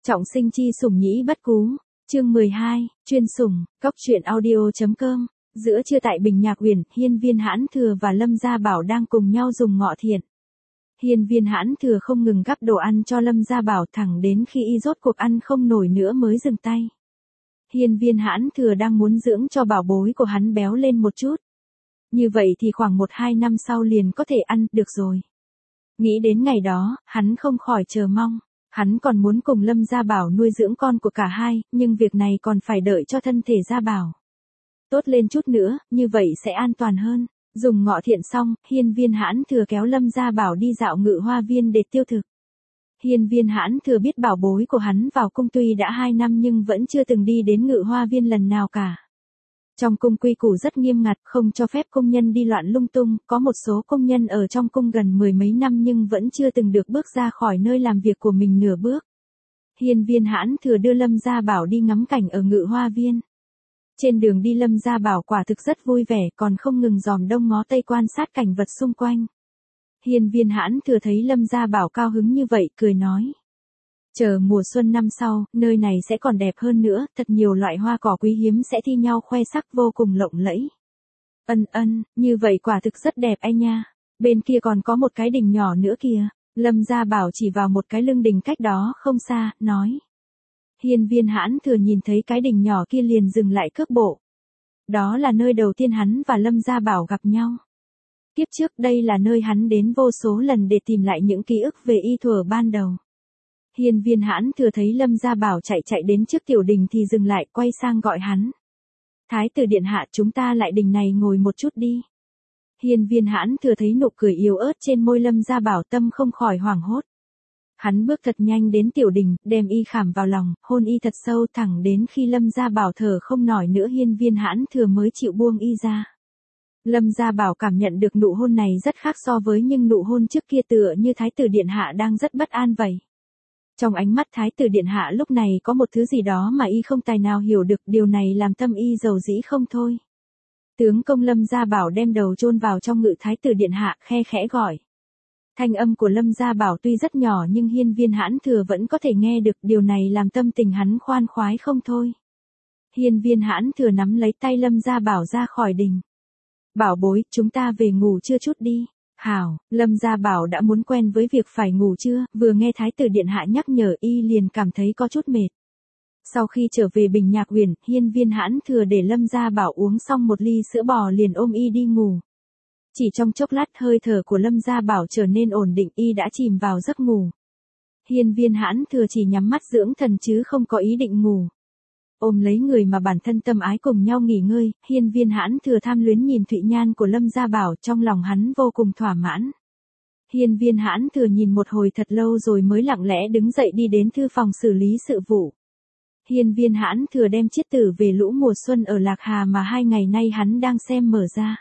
Trọng sinh chi sủng nhĩ bất cú. Chương 12, chuyên sủng, cóc truyện audio.com. Giữa trưa tại Bình Nhạc Uyển, Hiên Viên Hãn Thừa và Lâm Gia Bảo đang cùng nhau dùng ngọ thiện. Hiên Viên Hãn Thừa không ngừng gắp đồ ăn cho Lâm Gia Bảo thẳng đến khi y rốt cuộc ăn không nổi nữa mới dừng tay. Hiên Viên Hãn Thừa đang muốn dưỡng cho bảo bối của hắn béo lên một chút. Như vậy thì khoảng 1-2 năm sau liền có thể ăn được rồi. Nghĩ đến ngày đó, hắn không khỏi chờ mong. Hắn còn muốn cùng Lâm Gia Bảo nuôi dưỡng con của cả hai, nhưng việc này còn phải đợi cho thân thể Gia Bảo tốt lên chút nữa, như vậy sẽ an toàn hơn. Dùng ngọ thiện xong, Hiên Viên Hãn Thừa kéo Lâm Gia Bảo đi dạo Ngự Hoa Viên để tiêu thực. Hiên Viên Hãn Thừa biết bảo bối của hắn vào cung tuy đã 2 năm nhưng vẫn chưa từng đi đến Ngự Hoa Viên lần nào cả. Trong cung quy củ rất nghiêm ngặt, không cho phép công nhân đi loạn lung tung, có một số công nhân ở trong cung gần 10 mấy năm nhưng vẫn chưa từng được bước ra khỏi nơi làm việc của mình nửa bước. Hiên Viên Hãn Thừa đưa Lâm Gia Bảo đi ngắm cảnh ở Ngự Hoa Viên. Trên đường đi Lâm Gia Bảo quả thực rất vui vẻ, còn không ngừng dòm đông ngó tây quan sát cảnh vật xung quanh. Hiên Viên Hãn Thừa thấy Lâm Gia Bảo cao hứng như vậy, cười nói. Chờ mùa xuân năm sau, nơi này sẽ còn đẹp hơn nữa, thật nhiều loại hoa cỏ quý hiếm sẽ thi nhau khoe sắc vô cùng lộng lẫy. Như vậy quả thực rất đẹp anh nha. Bên kia còn có một cái đình nhỏ nữa kìa. Lâm Gia Bảo chỉ vào một cái lưng đình cách đó không xa, nói. Hiên Viên Hãn Thừa nhìn thấy cái đình nhỏ kia liền dừng lại cước bộ. Đó là nơi đầu tiên hắn và Lâm Gia Bảo gặp nhau. Kiếp trước đây là nơi hắn đến vô số lần để tìm lại những ký ức về y thuở ban đầu. Hiên Viên Hãn Thừa thấy Lâm Gia Bảo chạy đến trước tiểu đình thì dừng lại, quay sang gọi hắn. Thái tử điện hạ, chúng ta lại đình này ngồi một chút đi. Hiên Viên Hãn Thừa thấy nụ cười yếu ớt trên môi Lâm Gia Bảo, tâm không khỏi hoảng hốt. Hắn bước thật nhanh đến tiểu đình, đem y khảm vào lòng, hôn y thật sâu thẳng đến khi Lâm Gia Bảo thở không nổi nữa Hiên Viên Hãn Thừa mới chịu buông y ra. Lâm Gia Bảo cảm nhận được nụ hôn này rất khác so với những nụ hôn trước kia, tựa như Thái tử điện hạ đang rất bất an vậy. Trong ánh mắt Thái tử điện hạ lúc này có một thứ gì đó mà y không tài nào hiểu được, điều này làm tâm y dầu dĩ không thôi. Tướng công Lâm Gia Bảo đem đầu chôn vào trong ngực Thái tử điện hạ, khe khẽ gọi. Thanh âm của Lâm Gia Bảo tuy rất nhỏ nhưng Hiên Viên Hãn Thừa vẫn có thể nghe được, điều này làm tâm tình hắn khoan khoái không thôi. Hiên Viên Hãn Thừa nắm lấy tay Lâm Gia Bảo ra khỏi đình. Bảo bối, chúng ta về ngủ trưa chút đi. Hảo, Lâm Gia Bảo đã muốn quen với việc phải ngủ trưa, vừa nghe Thái tử điện hạ nhắc nhở y liền cảm thấy có chút mệt. Sau khi trở về Bình Nhạc Uyển, Hiên Viên Hãn Thừa để Lâm Gia Bảo uống xong một ly sữa bò liền ôm y đi ngủ. Chỉ trong chốc lát hơi thở của Lâm Gia Bảo trở nên ổn định, y đã chìm vào giấc ngủ. Hiên Viên Hãn Thừa chỉ nhắm mắt dưỡng thần chứ không có ý định ngủ. Ôm lấy người mà bản thân tâm ái cùng nhau nghỉ ngơi, Hiên Viên Hãn Thừa tham luyến nhìn thụy nhan của Lâm Gia Bảo, trong lòng hắn vô cùng thỏa mãn. Hiên Viên Hãn Thừa nhìn một hồi thật lâu rồi mới lặng lẽ đứng dậy đi đến thư phòng xử lý sự vụ. Hiên Viên Hãn Thừa đem chiết tử về Lũ Mùa Xuân ở Lạc Hà mà 2 ngày nay hắn đang xem mở ra.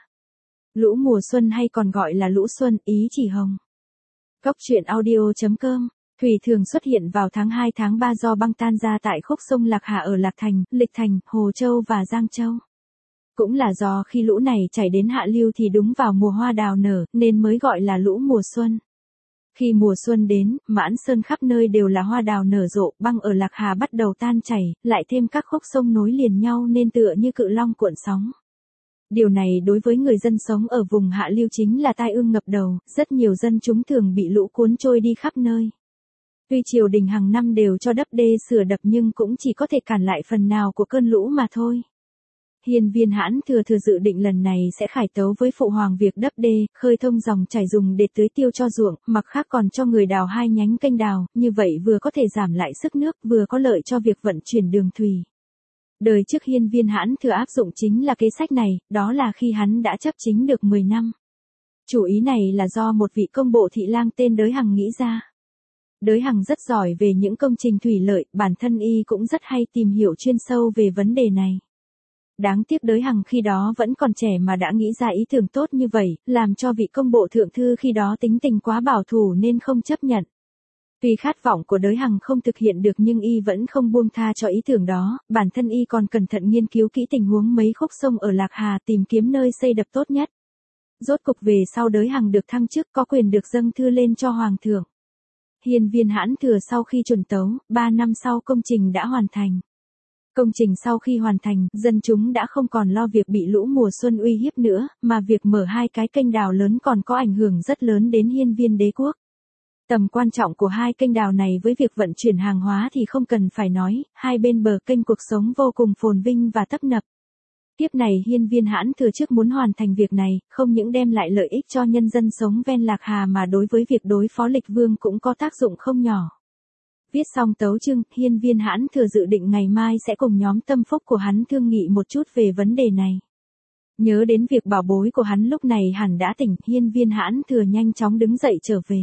Lũ Mùa Xuân hay còn gọi là Lũ Xuân, ý chỉ hồng. Cóc truyện audio.com. Thủy thường xuất hiện vào tháng 2 tháng 3 do băng tan ra tại khúc sông Lạc Hà ở Lạc Thành, Lịch Thành, Hồ Châu và Giang Châu. Cũng là do khi lũ này chảy đến hạ lưu thì đúng vào mùa hoa đào nở, nên mới gọi là lũ mùa xuân. Khi mùa xuân đến, mãn sơn khắp nơi đều là hoa đào nở rộ, băng ở Lạc Hà bắt đầu tan chảy, lại thêm các khúc sông nối liền nhau nên tựa như cự long cuộn sóng. Điều này đối với người dân sống ở vùng hạ lưu chính là tai ương ngập đầu, rất nhiều dân chúng thường bị lũ cuốn trôi đi khắp nơi. Tuy triều đình hàng năm đều cho đắp đê sửa đập nhưng cũng chỉ có thể cản lại phần nào của cơn lũ mà thôi. Hiên Viên Hãn Thừa dự định lần này sẽ khải tấu với phụ hoàng việc đắp đê, khơi thông dòng chảy dùng để tưới tiêu cho ruộng, mặt khác còn cho người đào 2 nhánh kênh đào, như vậy vừa có thể giảm lại sức nước, vừa có lợi cho việc vận chuyển đường thủy. Đời trước Hiên Viên Hãn Thừa áp dụng chính là kế sách này, đó là khi hắn đã chấp chính được 10 năm. Chủ ý này là do một vị công bộ thị lang tên Đới Hằng nghĩ ra. Đới Hằng rất giỏi về những công trình thủy lợi, bản thân y cũng rất hay tìm hiểu chuyên sâu về vấn đề này. Đáng tiếc Đới Hằng khi đó vẫn còn trẻ mà đã nghĩ ra ý tưởng tốt như vậy, làm cho vị công bộ thượng thư khi đó tính tình quá bảo thủ nên không chấp nhận. Tuy khát vọng của Đới Hằng không thực hiện được nhưng y vẫn không buông tha cho ý tưởng đó, bản thân y còn cẩn thận nghiên cứu kỹ tình huống mấy khúc sông ở Lạc Hà tìm kiếm nơi xây đập tốt nhất. Rốt cục về sau Đới Hằng được thăng chức, có quyền được dâng thư lên cho hoàng thượng. Hiên Viên Hãn Thừa sau khi chuẩn tấu, 3 năm sau công trình đã hoàn thành. Công trình sau khi hoàn thành, dân chúng đã không còn lo việc bị lũ mùa xuân uy hiếp nữa, mà việc mở 2 cái kênh đào lớn còn có ảnh hưởng rất lớn đến Hiên Viên đế quốc. Tầm quan trọng của 2 kênh đào này với việc vận chuyển hàng hóa thì không cần phải nói, hai bên bờ kênh cuộc sống vô cùng phồn vinh và tấp nập. Tiếp này Hiên Viên Hãn Thừa trước muốn hoàn thành việc này, không những đem lại lợi ích cho nhân dân sống ven Lạc Hà mà đối với việc đối phó Lịch Vương cũng có tác dụng không nhỏ. Viết xong tấu chương, Hiên Viên Hãn Thừa dự định ngày mai sẽ cùng nhóm tâm phúc của hắn thương nghị một chút về vấn đề này. Nhớ đến việc bảo bối của hắn lúc này hẳn đã tỉnh, Hiên Viên Hãn Thừa nhanh chóng đứng dậy trở về.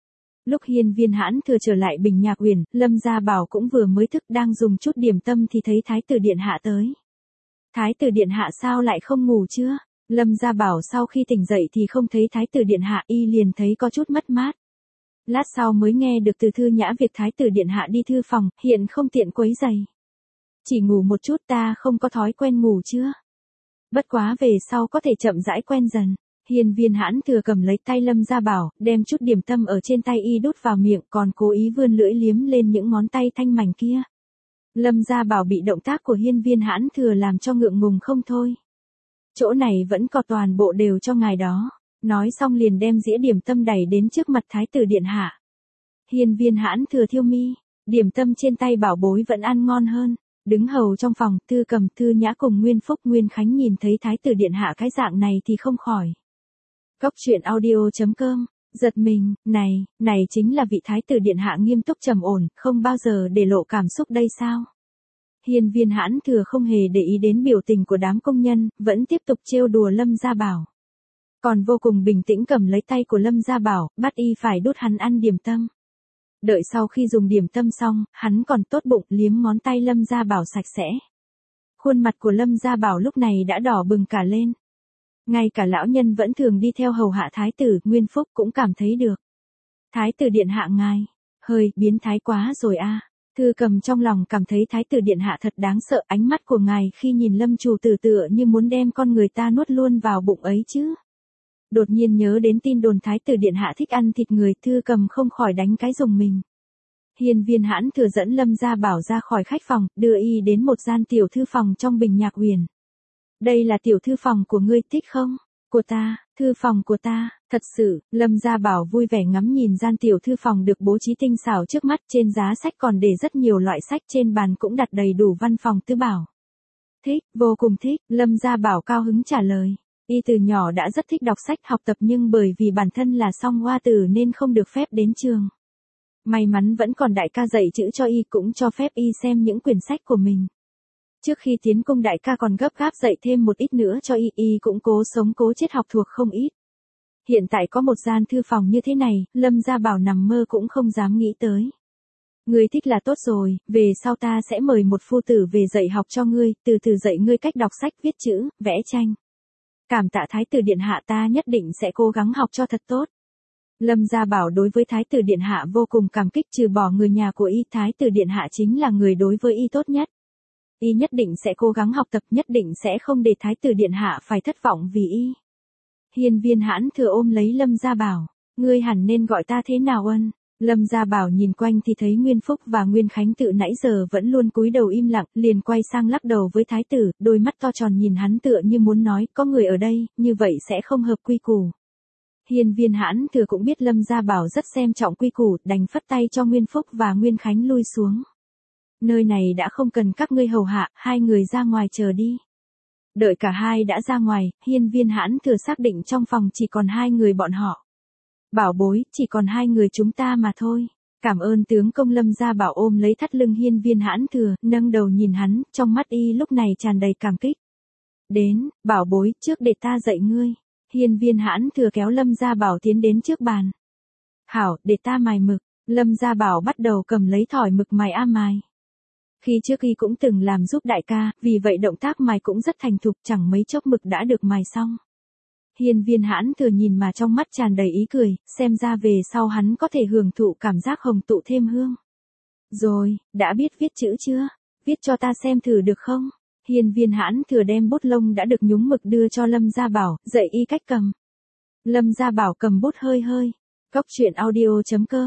Lúc Hiên Viên Hãn Thừa trở lại Bình Nhạc Uyển, Lâm Gia Bảo cũng vừa mới thức đang dùng chút điểm tâm thì thấy Thái tử điện hạ tới. Thái tử điện hạ sao lại không ngủ chưa? Lâm Gia Bảo sau khi tỉnh dậy thì không thấy Thái tử điện hạ, y liền thấy có chút mất mát. Lát sau mới nghe được từ Thư Nhã việc Thái tử điện hạ đi thư phòng, hiện không tiện quấy giày. Chỉ ngủ một chút, ta không có thói quen ngủ chưa? Bất quá về sau có thể chậm rãi quen dần. Hiên Viên Hãn Thừa cầm lấy tay Lâm Gia Bảo, đem chút điểm tâm ở trên tay y đút vào miệng, còn cố ý vươn lưỡi liếm lên những ngón tay thanh mảnh kia. Lâm Gia Bảo bị động tác của Hiên Viên Hãn Thừa làm cho ngượng ngùng không thôi. Chỗ này vẫn có toàn bộ đều cho ngài đó. Nói xong liền đem dĩa điểm tâm đẩy đến trước mặt Thái tử điện hạ. Hiên Viên Hãn Thừa thiêu mi, điểm tâm trên tay bảo bối vẫn ăn ngon hơn. Đứng hầu trong phòng, Thư Cầm, Thư Nhã cùng Nguyên Phúc, Nguyên Khánh nhìn thấy Thái tử điện hạ cái dạng này thì không khỏi. Cóc truyện audio.com, giật mình, này chính là vị Thái tử điện hạ nghiêm túc trầm ổn, không bao giờ để lộ cảm xúc đây sao? Hiên Viên Hãn Thừa không hề để ý đến biểu tình của đám công nhân, vẫn tiếp tục trêu đùa Lâm Gia Bảo. Còn vô cùng bình tĩnh cầm lấy tay của Lâm Gia Bảo, bắt y phải đút hắn ăn điểm tâm. Đợi sau khi dùng điểm tâm xong, hắn còn tốt bụng liếm ngón tay Lâm Gia Bảo sạch sẽ. Khuôn mặt của Lâm Gia Bảo lúc này đã đỏ bừng cả lên. Ngay cả lão nhân vẫn thường đi theo hầu hạ Thái tử, Nguyên Phúc cũng cảm thấy được. Thái tử điện hạ ngài, hơi biến thái quá rồi a. Thư Cầm trong lòng cảm thấy Thái tử điện hạ thật đáng sợ, ánh mắt của ngài khi nhìn Lâm chủ tử tựa như muốn đem con người ta nuốt luôn vào bụng ấy chứ. Đột nhiên nhớ đến tin đồn Thái tử điện hạ thích ăn thịt người, Thư Cầm không khỏi đánh cái rùng mình. Hiên Viên Hãn Thừa dẫn Lâm Gia Bảo ra khỏi khách phòng, đưa y đến một gian tiểu thư phòng trong Bình Nhạc Uyển. Đây là tiểu thư phòng của ngươi, thích không? Của ta, thư phòng của ta, thật sự. Lâm Gia Bảo vui vẻ ngắm nhìn gian tiểu thư phòng được bố trí tinh xảo trước mắt, trên giá sách còn để rất nhiều loại sách, trên bàn cũng đặt đầy đủ văn phòng tư bảo. Thích, vô cùng thích, Lâm Gia Bảo cao hứng trả lời. Y từ nhỏ đã rất thích đọc sách học tập nhưng bởi vì bản thân là song hoa tử nên không được phép đến trường. May mắn vẫn còn đại ca dạy chữ cho y, cũng cho phép y xem những quyển sách của mình. Trước khi tiến cung đại ca còn gấp gáp dạy thêm một ít nữa cho y cũng cố sống cố chết học thuộc không ít. Hiện tại có một gian thư phòng như thế này, Lâm Gia Bảo nằm mơ cũng không dám nghĩ tới. Ngươi thích là tốt rồi, về sau ta sẽ mời một phu tử về dạy học cho ngươi, từ từ dạy ngươi cách đọc sách, viết chữ, vẽ tranh. Cảm tạ Thái tử điện hạ, ta nhất định sẽ cố gắng học cho thật tốt. Lâm Gia Bảo đối với Thái tử điện hạ vô cùng cảm kích, trừ bỏ người nhà của y, Thái tử điện hạ chính là người đối với y tốt nhất. Y nhất định sẽ cố gắng học tập, nhất định sẽ không để Thái tử điện hạ phải thất vọng vì y. Hiên Viên Hãn Thừa ôm lấy Lâm Gia Bảo, ngươi hẳn nên gọi ta thế nào ân? Lâm Gia Bảo nhìn quanh thì thấy Nguyên Phúc và Nguyên Khánh tự nãy giờ vẫn luôn cúi đầu im lặng, liền quay sang lắc đầu với Thái tử, đôi mắt to tròn nhìn hắn tựa như muốn nói, có người ở đây, như vậy sẽ không hợp quy củ. Hiên Viên Hãn Thừa cũng biết Lâm Gia Bảo rất xem trọng quy củ, đành phất tay cho Nguyên Phúc và Nguyên Khánh lui xuống. Nơi này đã không cần các ngươi hầu hạ, hai người ra ngoài chờ đi. Đợi cả hai đã ra ngoài, Hiên Viên Hãn Thừa xác định trong phòng chỉ còn hai người bọn họ. Bảo bối, chỉ còn hai người chúng ta mà thôi. Cảm ơn tướng công. Lâm Gia Bảo ôm lấy thắt lưng Hiên Viên Hãn Thừa, nâng đầu nhìn hắn, trong mắt y lúc này tràn đầy cảm kích. Đến, bảo bối, trước để ta dạy ngươi. Hiên Viên Hãn Thừa kéo Lâm Gia Bảo tiến đến trước bàn. Hảo, để ta mài mực. Lâm Gia Bảo bắt đầu cầm lấy thỏi mực mài mài. Khi trước y cũng từng làm giúp đại ca, vì vậy động tác mài cũng rất thành thục, chẳng mấy chốc mực đã được mài xong. Hiên Viên Hãn Thừa nhìn mà trong mắt tràn đầy ý cười, xem ra về sau hắn có thể hưởng thụ cảm giác hồng tụ thêm hương. Rồi, đã biết viết chữ chưa? Viết cho ta xem thử được không? Hiên Viên Hãn Thừa đem bút lông đã được nhúng mực đưa cho Lâm Gia Bảo, dạy y cách cầm. Lâm Gia Bảo cầm bút hơi hơi. Cóc truyện audio.com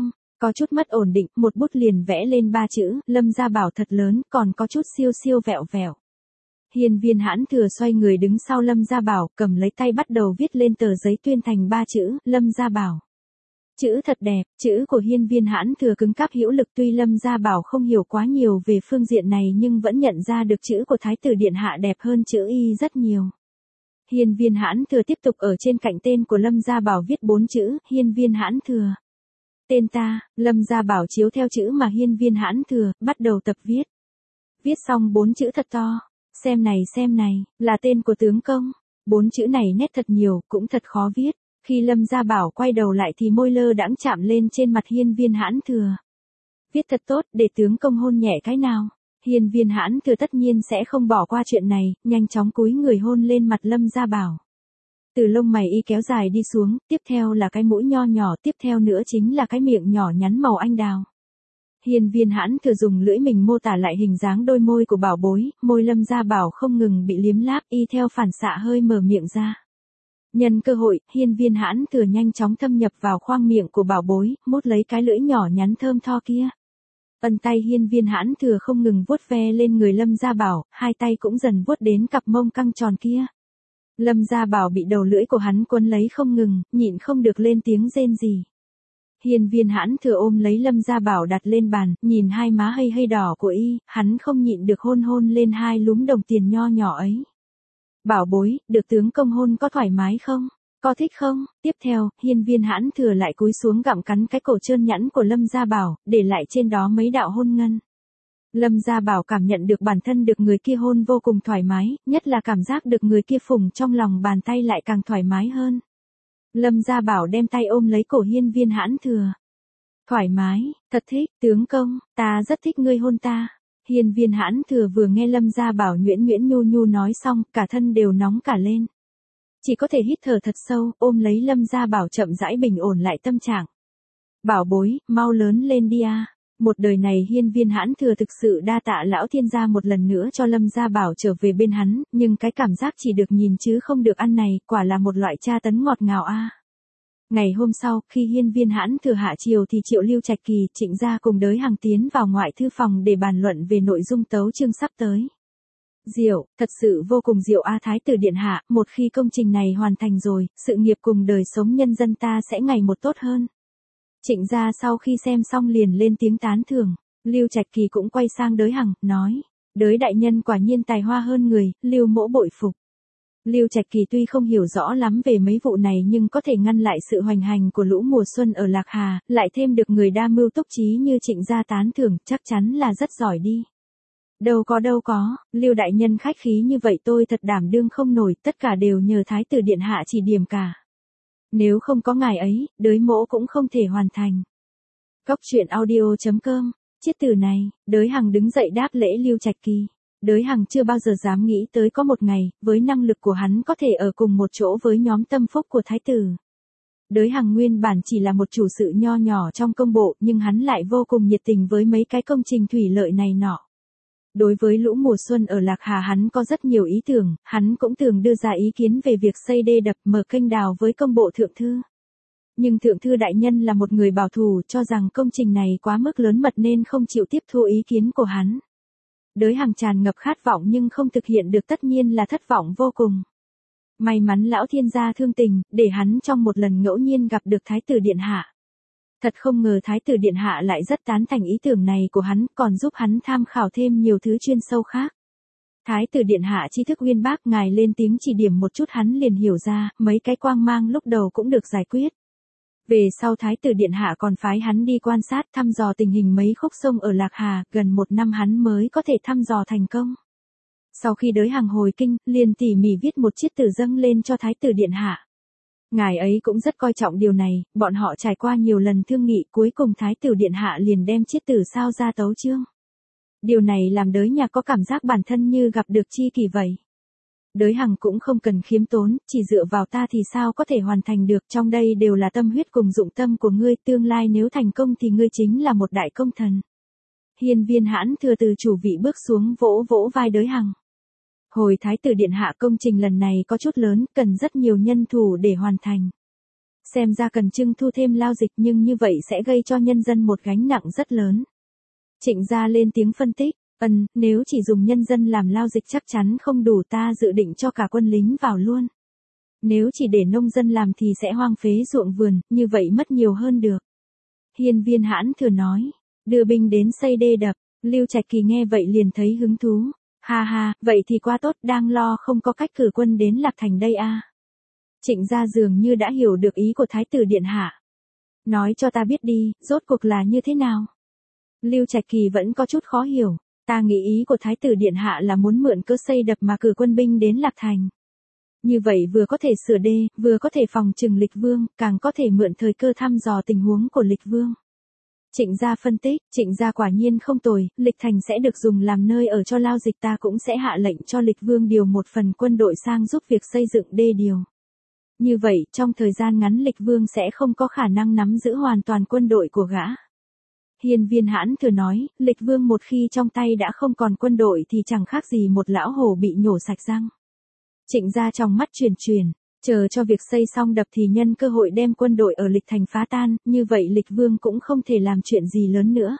Có chút mất ổn định, một bút liền vẽ lên 3 chữ, Lâm Gia Bảo thật lớn, còn có chút siêu siêu vẹo vẹo. Hiên Viên Hãn Thừa xoay người đứng sau Lâm Gia Bảo, cầm lấy tay bắt đầu viết lên tờ giấy tuyên thành 3 chữ, Lâm Gia Bảo. Chữ thật đẹp, chữ của Hiên Viên Hãn Thừa cứng cáp hữu lực, tuy Lâm Gia Bảo không hiểu quá nhiều về phương diện này nhưng vẫn nhận ra được chữ của Thái tử Điện Hạ đẹp hơn chữ Y rất nhiều. Hiên Viên Hãn Thừa tiếp tục ở trên cạnh tên của Lâm Gia Bảo viết 4 chữ, Hiên Viên Hãn Thừa. Tên ta, Lâm Gia Bảo chiếu theo chữ mà Hiên Viên Hãn Thừa, bắt đầu tập viết. Viết xong 4 chữ thật to, xem này, là tên của tướng công. 4 chữ này nét thật nhiều, cũng thật khó viết. Khi Lâm Gia Bảo quay đầu lại thì môi lơ đãng chạm lên trên mặt Hiên Viên Hãn Thừa. Viết thật tốt, để tướng công hôn nhẹ cái nào. Hiên Viên Hãn Thừa tất nhiên sẽ không bỏ qua chuyện này, nhanh chóng cúi người hôn lên mặt Lâm Gia Bảo. Từ lông mày y kéo dài đi xuống, tiếp theo là cái mũi nho nhỏ, tiếp theo nữa chính là cái miệng nhỏ nhắn màu anh đào. Hiên Viên Hãn Thừa dùng lưỡi mình mô tả lại hình dáng đôi môi của bảo bối, môi Lâm Gia Bảo không ngừng bị liếm láp, y theo phản xạ hơi mở miệng ra. Nhân cơ hội, Hiên Viên Hãn Thừa nhanh chóng thâm nhập vào khoang miệng của bảo bối, mút lấy cái lưỡi nhỏ nhắn thơm tho kia. Ân tay Hiên Viên Hãn Thừa không ngừng vuốt ve lên người Lâm Gia Bảo, hai tay cũng dần vuốt đến cặp mông căng tròn kia. Lâm Gia Bảo bị đầu lưỡi của hắn quấn lấy không ngừng, nhịn không được lên tiếng rên rỉ. Hiên Viên Hãn Thừa ôm lấy Lâm Gia Bảo đặt lên bàn, nhìn hai má hơi đỏ của y, hắn không nhịn được hôn lên hai lúm đồng tiền nho nhỏ ấy. Bảo bối, được tướng công hôn có thoải mái không? Có thích không? Tiếp theo, Hiên Viên Hãn Thừa lại cúi xuống gặm cắn cái cổ trơn nhẵn của Lâm Gia Bảo, để lại trên đó mấy đạo hôn ngân. Lâm Gia Bảo cảm nhận được bản thân được người kia hôn vô cùng thoải mái, nhất là cảm giác được người kia phủng trong lòng bàn tay lại càng thoải mái hơn. Lâm Gia Bảo đem tay ôm lấy cổ Hiên Viên Hãn Thừa. Thoải mái, thật thích, tướng công, ta rất thích ngươi hôn ta. Hiên Viên Hãn Thừa vừa nghe Lâm Gia Bảo nhuyễn nhuyễn nhu nhu nói xong, cả thân đều nóng cả lên. Chỉ có thể hít thở thật sâu, ôm lấy Lâm Gia Bảo chậm rãi bình ổn lại tâm trạng. Bảo bối, mau lớn lên đi a. Một đời này Hiên Viên Hãn Thừa thực sự đa tạ lão thiên gia một lần nữa cho Lâm Gia Bảo trở về bên hắn, nhưng cái cảm giác chỉ được nhìn chứ không được ăn này, quả là một loại tra tấn ngọt ngào a. Ngày hôm sau, khi Hiên Viên Hãn Thừa hạ chiều thì Triệu Lưu Trạch Kỳ, Trịnh gia cùng Đới Hằng tiến vào ngoại thư phòng để bàn luận về nội dung tấu chương sắp tới. Diệu, thật sự vô cùng diệu a Thái tử Điện Hạ, một khi công trình này hoàn thành rồi, sự nghiệp cùng đời sống nhân dân ta sẽ ngày một tốt hơn. Trịnh gia sau khi xem xong liền lên tiếng tán thưởng, Lưu Trạch Kỳ cũng quay sang Đới Hằng, nói, Đới đại nhân quả nhiên tài hoa hơn người, Lưu mỗ bội phục. Lưu Trạch Kỳ tuy không hiểu rõ lắm về mấy vụ này nhưng có thể ngăn lại sự hoành hành của lũ mùa xuân ở Lạc Hà, lại thêm được người đa mưu túc trí như Trịnh gia tán thưởng, chắc chắn là rất giỏi đi. Đâu có, Lưu đại nhân khách khí như vậy tôi thật đảm đương không nổi, tất cả đều nhờ Thái tử Điện Hạ chỉ điểm cả. Nếu không có ngài ấy, Đới mỗ cũng không thể hoàn thành. Góc truyện audio.com, chiết từ này, Đới Hằng đứng dậy đáp lễ Lưu Trạch Kỳ. Đới Hằng chưa bao giờ dám nghĩ tới có một ngày, với năng lực của hắn có thể ở cùng một chỗ với nhóm tâm phúc của Thái tử. Đới Hằng nguyên bản chỉ là một chủ sự nho nhỏ trong công bộ, nhưng hắn lại vô cùng nhiệt tình với mấy cái công trình thủy lợi này nọ. Đối với lũ mùa xuân ở Lạc Hà hắn có rất nhiều ý tưởng, hắn cũng thường đưa ra ý kiến về việc xây đê đập mở kênh đào với công bộ thượng thư. Nhưng thượng thư đại nhân là một người bảo thủ cho rằng công trình này quá mức lớn mật nên không chịu tiếp thu ý kiến của hắn. Đới Hằng tràn ngập khát vọng nhưng không thực hiện được tất nhiên là thất vọng vô cùng. May mắn lão thiên gia thương tình, để hắn trong một lần ngẫu nhiên gặp được Thái tử Điện Hạ. Thật không ngờ Thái tử Điện Hạ lại rất tán thành ý tưởng này của hắn, còn giúp hắn tham khảo thêm nhiều thứ chuyên sâu khác. Thái tử Điện Hạ tri thức uyên bác, ngài lên tiếng chỉ điểm một chút hắn liền hiểu ra, mấy cái quang mang lúc đầu cũng được giải quyết. Về sau Thái tử Điện Hạ còn phái hắn đi quan sát thăm dò tình hình mấy khúc sông ở Lạc Hà, gần 1 năm hắn mới có thể thăm dò thành công. Sau khi Đới Hằng hồi kinh, liền tỉ mỉ viết một chiết từ dâng lên cho Thái tử Điện Hạ. Ngài ấy cũng rất coi trọng điều này, bọn họ trải qua nhiều lần thương nghị, cuối cùng Thái tử Điện Hạ liền đem chiết từ sao ra tấu chương. Điều này làm Đới Nhạc có cảm giác bản thân như gặp được tri kỷ vậy. Đới Hằng cũng không cần khiêm tốn, chỉ dựa vào ta thì sao có thể hoàn thành được, trong đây đều là tâm huyết cùng dụng tâm của ngươi, tương lai nếu thành công thì ngươi chính là một đại công thần. Hiên Viên Hãn Thừa từ chủ vị bước xuống vỗ vỗ vai Đới Hằng. Hồi Thái tử Điện Hạ, công trình lần này có chút lớn, cần rất nhiều nhân thủ để hoàn thành. Xem ra cần trưng thu thêm lao dịch nhưng như vậy sẽ gây cho nhân dân một gánh nặng rất lớn. Trịnh gia lên tiếng phân tích, nếu chỉ dùng nhân dân làm lao dịch chắc chắn không đủ, ta dự định cho cả quân lính vào luôn. Nếu chỉ để nông dân làm thì sẽ hoang phế ruộng vườn, như vậy mất nhiều hơn được. Hiên Viên Hãn Thừa nói, đưa binh đến xây đê đập. Lưu Trạch Kỳ nghe vậy liền thấy hứng thú. Ha ha, vậy thì quá tốt, đang lo không có cách cử quân đến Lạc Thành đây à. Trịnh gia dường như đã hiểu được ý của Thái tử Điện Hạ. Nói cho ta biết đi, rốt cuộc là như thế nào? Lưu Trạch Kỳ vẫn có chút khó hiểu. Ta nghĩ ý của Thái tử Điện Hạ là muốn mượn cớ xây đập mà cử quân binh đến Lạc Thành. Như vậy vừa có thể sửa đê, vừa có thể phòng trừng Lịch Vương, càng có thể mượn thời cơ thăm dò tình huống của Lịch Vương. Trịnh gia phân tích, Trịnh gia quả nhiên không tồi, Lịch Thành sẽ được dùng làm nơi ở cho lao dịch, ta cũng sẽ hạ lệnh cho Lịch Vương điều một phần quân đội sang giúp việc xây dựng đê điều. Như vậy, trong thời gian ngắn Lịch Vương sẽ không có khả năng nắm giữ hoàn toàn quân đội của gã. Hiên Viên Hãn Thừa nói, Lịch Vương một khi trong tay đã không còn quân đội thì chẳng khác gì một lão hổ bị nhổ sạch răng. Trịnh gia trong mắt chuyển, chờ cho việc xây xong đập thì nhân cơ hội đem quân đội ở Lịch Thành phá tan, như vậy Lịch Vương cũng không thể làm chuyện gì lớn nữa.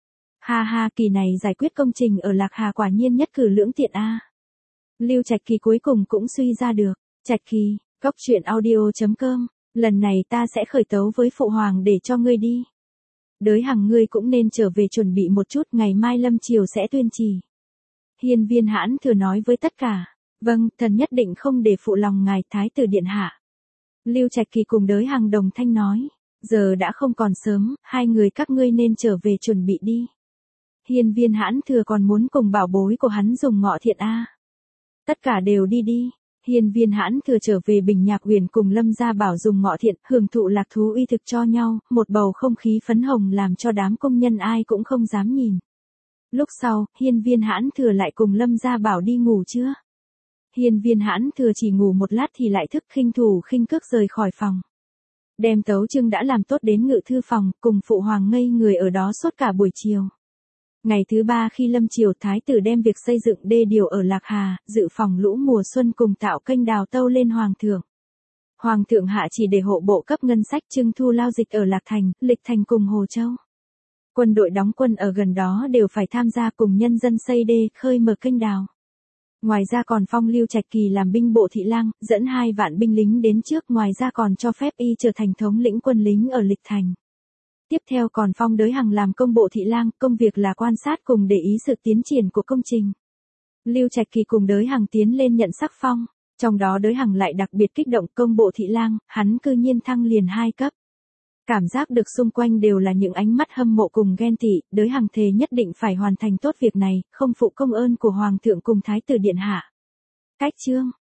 Ha ha, kỳ này giải quyết công trình ở Lạc Hà quả nhiên nhất cử lưỡng tiện a. Lưu Trạch Kỳ cuối cùng cũng suy ra được. Trạch Kỳ, coctruyện.audio.com, lần này ta sẽ khởi tấu với phụ hoàng để cho ngươi đi. Đới Hằng ngươi cũng nên trở về chuẩn bị một chút, ngày mai lâm triều sẽ tuyên chỉ. Hiên Viên Hãn Thừa nói với tất cả. Vâng, thần nhất định không để phụ lòng ngài Thái tử Điện Hạ. Lưu Trạch Kỳ cùng Đới Hằng đồng thanh nói. Giờ đã không còn sớm, hai người các ngươi nên trở về chuẩn bị đi. Hiên Viên Hãn Thừa còn muốn cùng bảo bối của hắn dùng ngọ thiện a. Tất cả đều đi đi. Hiên Viên Hãn Thừa trở về Bình Nhạc Uyển cùng Lâm Gia Bảo dùng ngọ thiện, hưởng thụ lạc thú uy thực cho nhau, một bầu không khí phấn hồng làm cho đám công nhân ai cũng không dám nhìn. Lúc sau, Hiên Viên Hãn Thừa lại cùng Lâm Gia Bảo đi ngủ chưa? Hiên Viên Hãn Thừa chỉ ngủ một lát thì lại thức khinh thủ khinh cước rời khỏi phòng. Đem tấu chương đã làm tốt đến ngự thư phòng, cùng phụ hoàng ngây người ở đó suốt cả buổi chiều. Ngày thứ ba khi lâm triều, thái tử đem việc xây dựng đê điều ở Lạc Hà, dự phòng lũ mùa xuân cùng tạo kênh đào tâu lên hoàng thượng. Hoàng thượng hạ chỉ để hộ bộ cấp ngân sách trưng thu lao dịch ở Lạc Thành, Lịch Thành cùng Hồ Châu. Quân đội đóng quân ở gần đó đều phải tham gia cùng nhân dân xây đê, khơi mở kênh đào. Ngoài ra còn phong Lưu Trạch Kỳ làm binh bộ thị lang, dẫn 2 vạn binh lính đến trước, ngoài ra còn cho phép y trở thành thống lĩnh quân lính ở Lịch Thành. Tiếp theo còn phong Đới Hằng làm công bộ thị lang, công việc là quan sát cùng để ý sự tiến triển của công trình. Lưu Trạch Kỳ cùng Đới Hằng tiến lên nhận sắc phong, trong đó Đới Hằng lại đặc biệt kích động, công bộ thị lang, hắn cư nhiên thăng liền 2 cấp. Cảm giác được xung quanh đều là những ánh mắt hâm mộ cùng ghen tị, Đới Hằng thề nhất định phải hoàn thành tốt việc này, không phụ công ơn của Hoàng thượng cùng Thái tử Điện Hạ. Cách chương